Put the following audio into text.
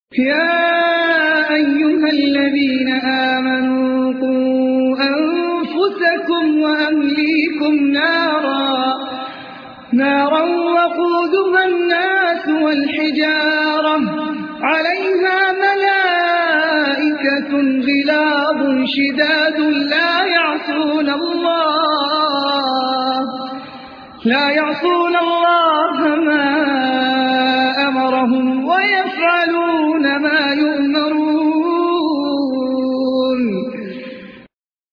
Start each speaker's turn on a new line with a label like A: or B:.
A: يا أيها الذين آمنوا قوا أنفسكم وأهليكم نارا وقودها الناس والحجارة عليها ملائكة غلاظ شداد لا يعصون